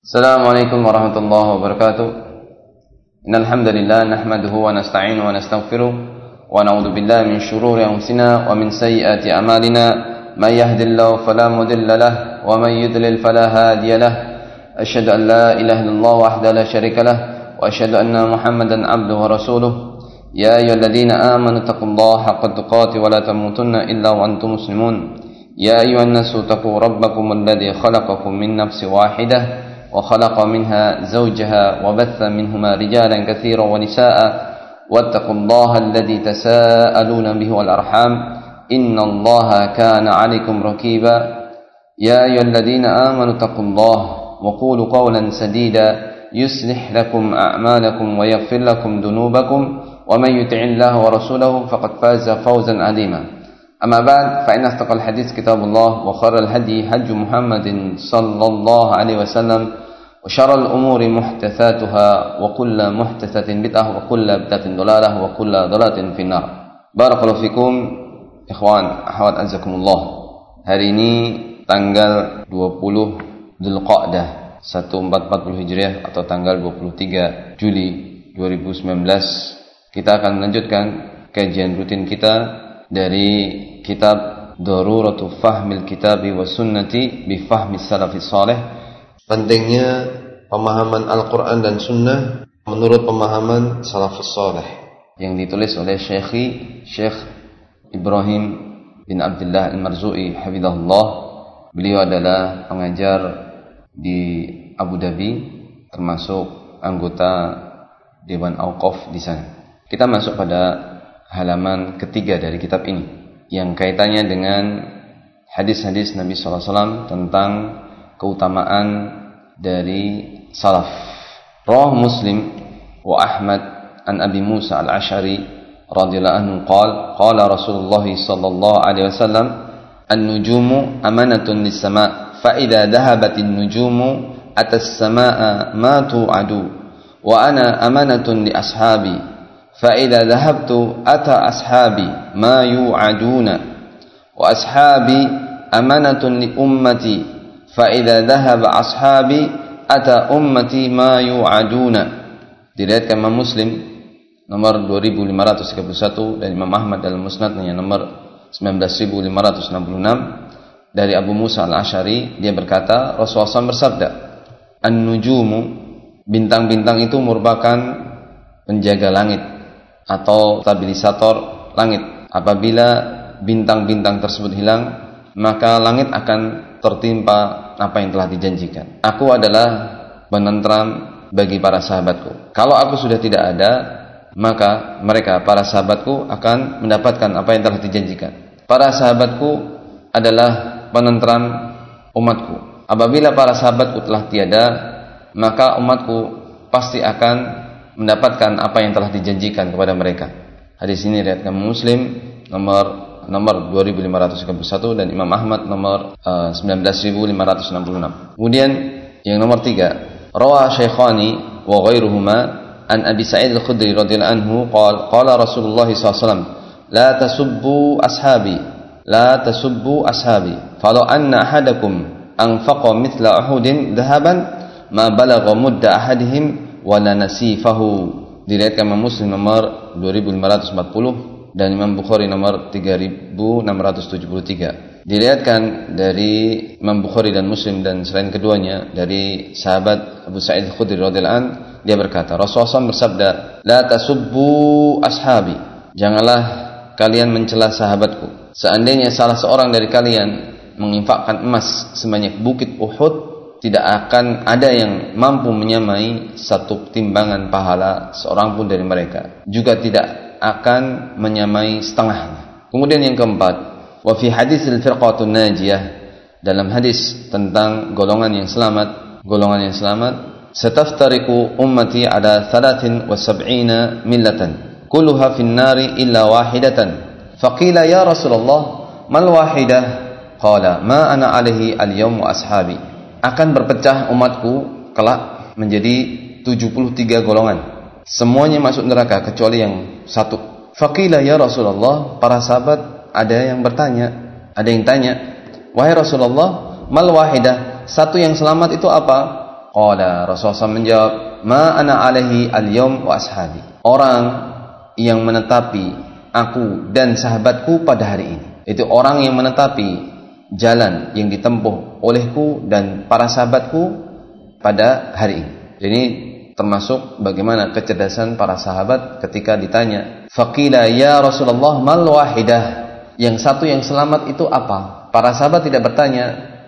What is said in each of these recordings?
Assalamualaikum warahmatullahi wabarakatuh. Innal hamdalillah nahmaduhu wa nasta'inuhu wa nastaghfiruh wa na'udzu billahi min shururi anfusina wa min sayyiati a'malina. May yahdihillahu fala mudilla lahu wa may yudlil fala hadiya lahu. Asyhadu an la ilaha illallah wahdahu la syarika lahu wa asyhadu anna Muhammadan 'abduhu wa rasuluh. Ya ayyuhalladzina amanu taqullaha haqqa tuqatih wa la tamutunna illa wa antum muslimun. Ya ayyuhan nasu taqu rabbakumul ladzi khalaqakum min nafsin wahidah وخلق منها زوجها وبث منهما رجالا كثيرا ونساء واتقوا الله الذي تساءلون به والأرحام إن الله كان عليكم رقيبا يا أيها الذين آمنوا اتقوا الله وقولوا قولا سديدا يصلح لكم أعمالكم ويغفر لكم ذنوبكم ومن يطع الله ورسوله فقد فاز فوزا عظيما أما بعد فإن أصدق الحديث كتاب الله وخير الهدي هدي محمد صلى الله عليه وسلم وشر الأمور محدثاتها وكل محدثة بدعة وكل بدعة ضلالة وكل ضلالة في النار. Barakallahu fikum ikhwan akhwat azakumullah. Hari ini tanggal 20 Dzulqa'dah 1440 Hijriah atau tanggal 23 Juli 2019 kita akan melanjutkan kajian rutin kita dari kitab Daruratu Fahmil Kitabi wa Sunnati bi Fahmi Salafis Salih. Pentingnya pemahaman Al-Quran dan Sunnah menurut pemahaman Salafus Salih, yang ditulis oleh Syekh Ibrahim bin Abdullah Al-Marzu'i hafizahullah. Beliau adalah pengajar di Abu Dhabi, termasuk anggota Dewan Auqaf di sana. Kita masuk pada halaman ketiga dari kitab ini yang kaitannya dengan hadis-hadis Nabi SAW tentang keutamaan dari salaf. Rawah Muslim wa Ahmad an Abi Musa al-Ash'ari radhiyallahu anhu qala Rasulullah sallallahu alaihi wasallam an-nujumu amanatun lis-sama' fa idza dhahabatin nujumu atas samaa ma tu'adu wa ana amanatun li ashabi فإذا ذهبت أتى أصحابي ما يوعدون وأصحابي أمانة لأمتي فإذا ذهب أصحابي أتى أمتي ما يوعدون. Diriwayatkan Imam Muslim nomor 2531 dan Imam Ahmad dalam Musnadnya nomor 19566 dari Abu Musa al-Ash'ari. Dia berkata, Rasulullah SAW bersabda, an-nujumu, bintang-bintang itu merupakan penjaga langit atau stabilisator langit. Apabila bintang-bintang tersebut hilang, maka langit akan tertimpa apa yang telah dijanjikan. Aku adalah penentram bagi para sahabatku. Kalau aku sudah tidak ada, maka mereka, para sahabatku, akan mendapatkan apa yang telah dijanjikan. Para sahabatku adalah penentram umatku. Apabila para sahabatku telah tiada, maka umatku pasti akan mendapatkan apa yang telah dijanjikan kepada mereka. Hadis ini riwayatkan Muslim nomor 2531 dan Imam Ahmad nomor 19566. Kemudian yang nomor 3, rawa Syaikhani wa ghairuhuma an Abi Sa'id Al-Khudri radhiyallahu anhu qala Rasulullah sallallahu alaihi wasallam la tasubbu ashabi falau anna ahadakum anfaqa mithla Uhudin dhahaban ma balagha mudda ahadihim wala nasifahu. Diriwayatkan Imam Muslim nomor 2540 dan Imam Bukhari nomor 3673. Diriwayatkan dari Imam Bukhari dan Muslim dan selain keduanya dari sahabat Abu Sa'id Al-Khudri radhiyallahu anhu, dia berkata, Rasulullah SAW bersabda, la tasubbu ashabi, janganlah kalian mencela sahabatku. Seandainya salah seorang dari kalian menginfakkan emas sebanyak bukit Uhud, tidak akan ada yang mampu menyamai satu timbangan pahala seorang pun dari mereka, juga tidak akan menyamai setengahnya. Kemudian yang keempat, wa fi hadis al-firqatun najiyah, dalam hadis tentang golongan yang selamat, sataftariqu ummati ala 73 millatan kulluha fin nari illa wahidatan faqila ya Rasulullah mal wahidah qala ma ana alaihi al-yawm wa ashabi. Akan berpecah umatku kelak menjadi 73 golongan. Semuanya masuk neraka kecuali yang satu. Faqila ya Rasulullah, para sahabat ada yang tanya, wahai Rasulullah, mal wahidah, satu yang selamat itu apa? Qala, Rasulullah SAW menjawab, ma ana alaihi al-yawm wa ashabi. Orang yang menetapi aku dan sahabatku pada hari ini. Itu orang yang menetapi jalan yang ditempuh olehku dan para sahabatku pada hari ini. Jadi termasuk bagaimana kecerdasan para sahabat ketika ditanya, faqila ya Rasulullah mal wahidah, yang satu yang selamat itu apa? Para sahabat tidak bertanya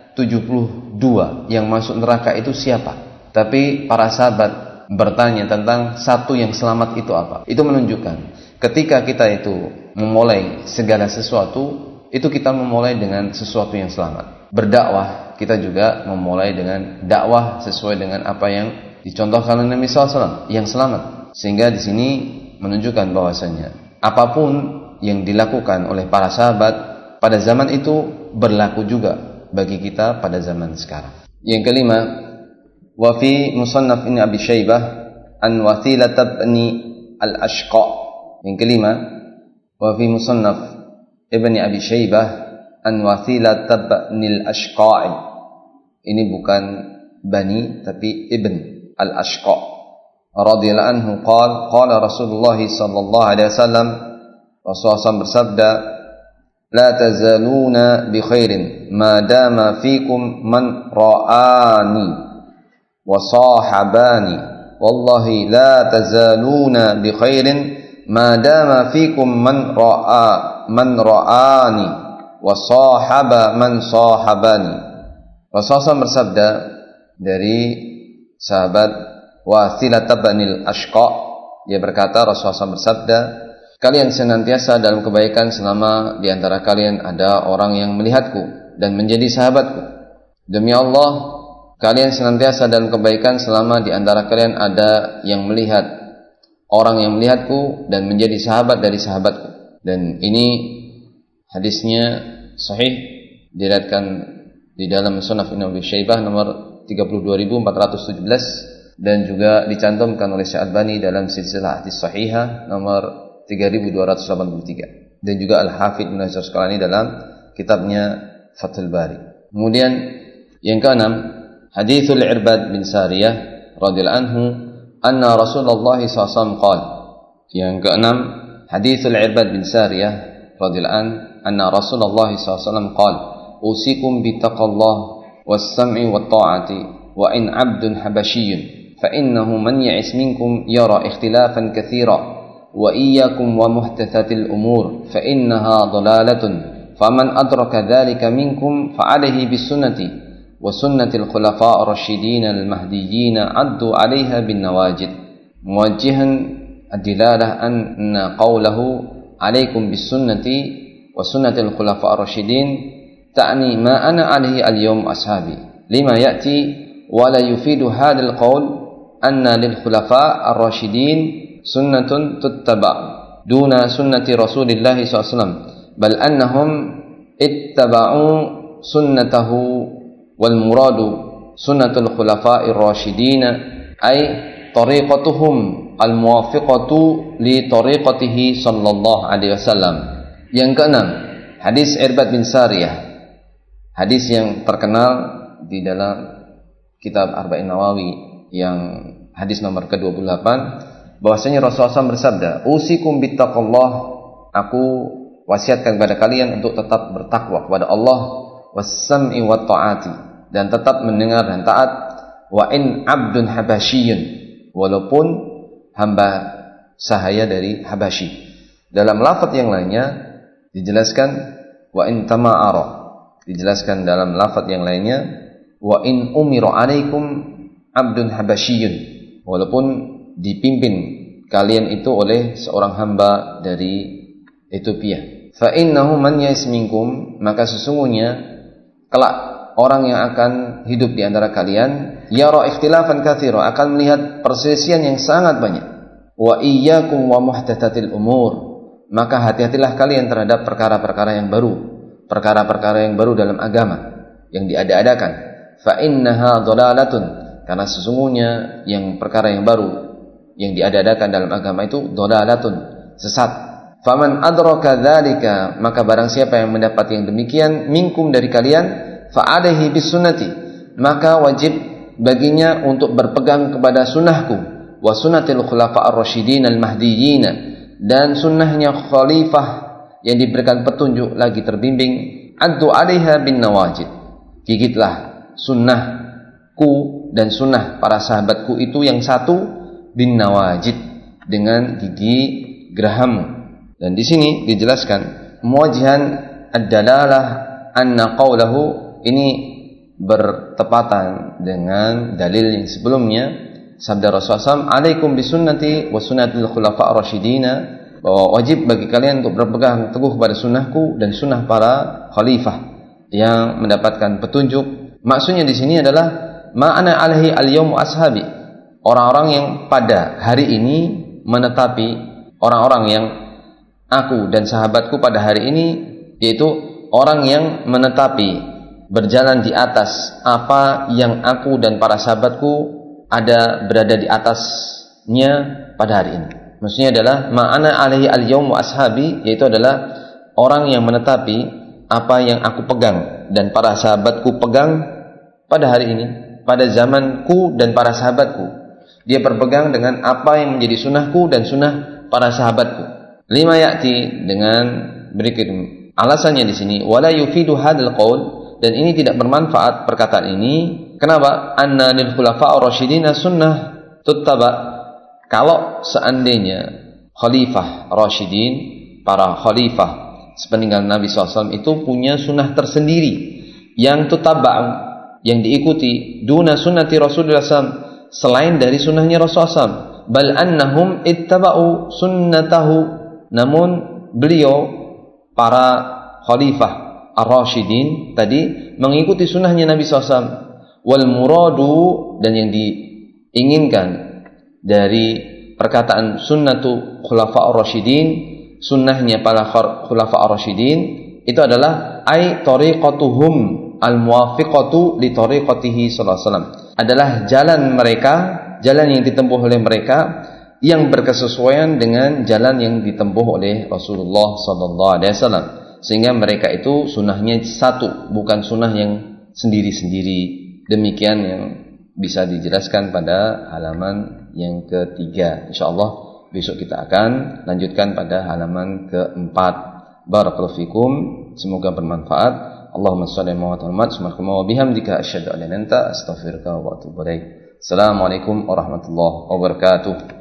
72 yang masuk neraka itu siapa, tapi para sahabat bertanya tentang satu yang selamat itu apa. Itu menunjukkan ketika kita itu memulai segala sesuatu, itu kita memulai dengan sesuatu yang selamat. Berdakwah, kita juga memulai dengan dakwah sesuai dengan apa yang dicontohkan oleh Nabi SAW yang selamat. Sehingga di sini menunjukkan bahwasanya apapun yang dilakukan oleh para sahabat pada zaman itu berlaku juga bagi kita pada zaman sekarang. Yang kelima, wa fi musannaf Ibn Abi Syaibah an Wathilah ibn al-Ashqa. Yang kelima, wa fi musannaf Ibn Abi Syaibah an Wathilah ibn al-Ashqa. Ini bukan bani tapi ibn al-Ashqa radhiyallahu anhu qala Rasulullah sallallahu alaihi wasallam, Rasulullah SAW bersabda, la tazaluna bi khairin ma dama fikum man ra'ani wa sahabani, wallahi la tazaluna bi khairin ma dama fikum man ra'ani wa sahaba man sahabani. Rasulullah SAW bersabda dari sahabat Wathilah ibn al-Ashqa, dia berkata, Rasulullah SAW bersabda, kalian senantiasa dalam kebaikan selama di antara kalian ada orang yang melihatku dan menjadi sahabatku. Demi Allah, kalian senantiasa dalam kebaikan selama di antara kalian ada yang melihat orang yang melihatku dan menjadi sahabat dari sahabatku. Dan ini hadisnya sahih, diriwayatkan di dalam Musnad Ibn Abi Syaibah nomor 32.417 dan juga dicantumkan oleh Syekh Albani dalam silsilah hadis sahihah nomor 3283 dan juga Al-Hafidz Ibnu Hajar Asqalani dalam kitabnya Fathul Bari. Kemudian yang keenam, haditsul Irbad bin Sariyah radhiyallahu anhu anna Rasulullah SAW qala. Yang keenam, haditsul Irbad bin Sariyah radhiyallahu anhu anna Rasulullah SAW qala, usikum bi taqwallah was-sam'i wat-ta'ati wa in 'abdun habasyiyyun fa innahu man ya'is minkum yara ikhtilafan katsira wa iyyakum wa muhtatsatil umur fa innaha dhalalatun faman adraka dzalika minkum fa 'alaihi bisunnati wa sunnatil khulafa'ir rasyidin al-mahdiyyin 'addu 'alaiha bin nawajid muwajjihan ad-dilalah anna qawluhu 'alaikum bisunnati wa sunnatil khulafa'ir rasyidin ta'ni ma ana 'alaihi al-yawm ashabi lima ya'ti wa la yufidu hadzal qawl anna lil khulafa' ar-rasyidin sunnatun tuttaba' duna sunnati Rasulillah SAW bal annahum ittaba'u sunnatahu wal muradu sunnatul khulafa'ir rasyidin ay tariqatuhum al muwafiqatu li tariqatihi sallallahu alaihi wasallam. Yang keenam, hadis Irbad bin Sariyah, hadis yang terkenal di dalam kitab Arba'in Nawawi yang hadis nomor ke-28, bahwasanya Rasulullah SAW bersabda, usikum bittaqullah, aku wasiatkan kepada kalian untuk tetap bertakwa kepada Allah, was-sam'i wat ta'ati, dan tetap mendengar dan taat, wa in 'abdun habasyiyyun, walaupun hamba sahaya dari Habasyi. Dalam lafaz yang lainnya dijelaskan wa in tama'ara, dijelaskan dalam lafaz yang lainnya wa in umira 'alaikum 'abdun habasyiyyun, walaupun dipimpin kalian itu oleh seorang hamba dari Ethiopia. Fa innahu man ya'is minkum, maka sesungguhnya kelak orang yang akan hidup di antara kalian yara ikhtilafan katsira, akan melihat perselisihan yang sangat banyak. Wa iyyakum wa muhtatsatil umur, maka hati-hatilah kalian terhadap perkara-perkara yang baru, perkara-perkara yang baru dalam agama yang diada-adakan. Fa innaha dhalalatun, karena sesungguhnya yang perkara yang baru yang diada-adakan dalam agama itu dhalalatun, sesat. Faman adraka dzalika, maka barang siapa yang mendapat yang demikian minkum dari kalian, fa alaihi bisunnati, maka wajib baginya untuk berpegang kepada sunnahku wa sunnatil khulafa'ir rasyidin al-mahdiyyin, dan sunnahnya khalifah yang diberikan petunjuk lagi terbimbing, addu 'alaiha bin nawajid, gigitlah sunnahku dan sunnah para sahabatku itu yang satu, bin nawajid, dengan gigi gerahammu. Dan di sini dijelaskan muwajjihan ad-dalalah anna qawlahu, ini bertepatan dengan dalil yang sebelumnya, sabda Rasulullah SAW, alaikum bisunnati wa sunnatil khulafa'ir rasyidin, bahwa wajib bagi kalian untuk berpegang teguh pada sunnahku dan sunnah para khalifah yang mendapatkan petunjuk. Maksudnya di sini adalah ma'ana alaihi al-yawm ashabi, orang-orang yang pada hari ini menetapi, orang-orang yang aku dan sahabatku pada hari ini, yaitu orang yang menetapi berjalan di atas apa yang aku dan para sahabatku berada di atasnya pada hari ini. Maksudnya adalah ma'ana alaihi al-yawm ashabi, yaitu adalah orang yang menetapi apa yang aku pegang dan para sahabatku pegang pada hari ini, pada zamanku dan para sahabatku. Dia berpegang dengan apa yang menjadi sunnahku dan sunnah para sahabatku. Lima ya'ti, dengan berikut alasannya di sini, wala yufidu hadzal qaul, dan ini tidak bermanfaat perkataan ini. Kenapa? Anna lil khulafa'ir rasyidin sunnah tuttaba, kalau seandainya khalifah rasyidin, para khalifah sepeninggal Nabi SAW itu punya sunnah tersendiri yang tutaba'u, yang diikuti, duna sunnati Rasulullah SAW, selain dari sunnahnya Rasulullah SAW. Bal annahum ittaba'u sunnatahu, namun beliau, para khalifah ar-rasyidin tadi, mengikuti sunnahnya Nabi SAW. Wal muradu, dan yang diinginkan dari perkataan sunnatu khulafa'ur rasyidin, sunnahnya para khulafa'ur rasyidin, itu adalah ai tariqatuhum al-muwafiqatu li tariqatihi sallallahu alaihi wasallam, adalah jalan mereka, jalan yang ditempuh oleh mereka yang berkesesuaian dengan jalan yang ditempuh oleh Rasulullah sallallahu alaihi wasallam, sehingga mereka itu sunnahnya satu, bukan sunnah yang sendiri-sendiri. Demikian yang bisa dijelaskan pada halaman yang ketiga. InsyaAllah besok kita akan lanjutkan pada halaman keempat. Barakallahu fikum, semoga bermanfaat. Allahumma shalli ala Muhammad wa bihamdika asyhadu an la ilaha illa anta astaghfiruka wa atubu ilaik. Assalamualaikum warahmatullahi wabarakatuh.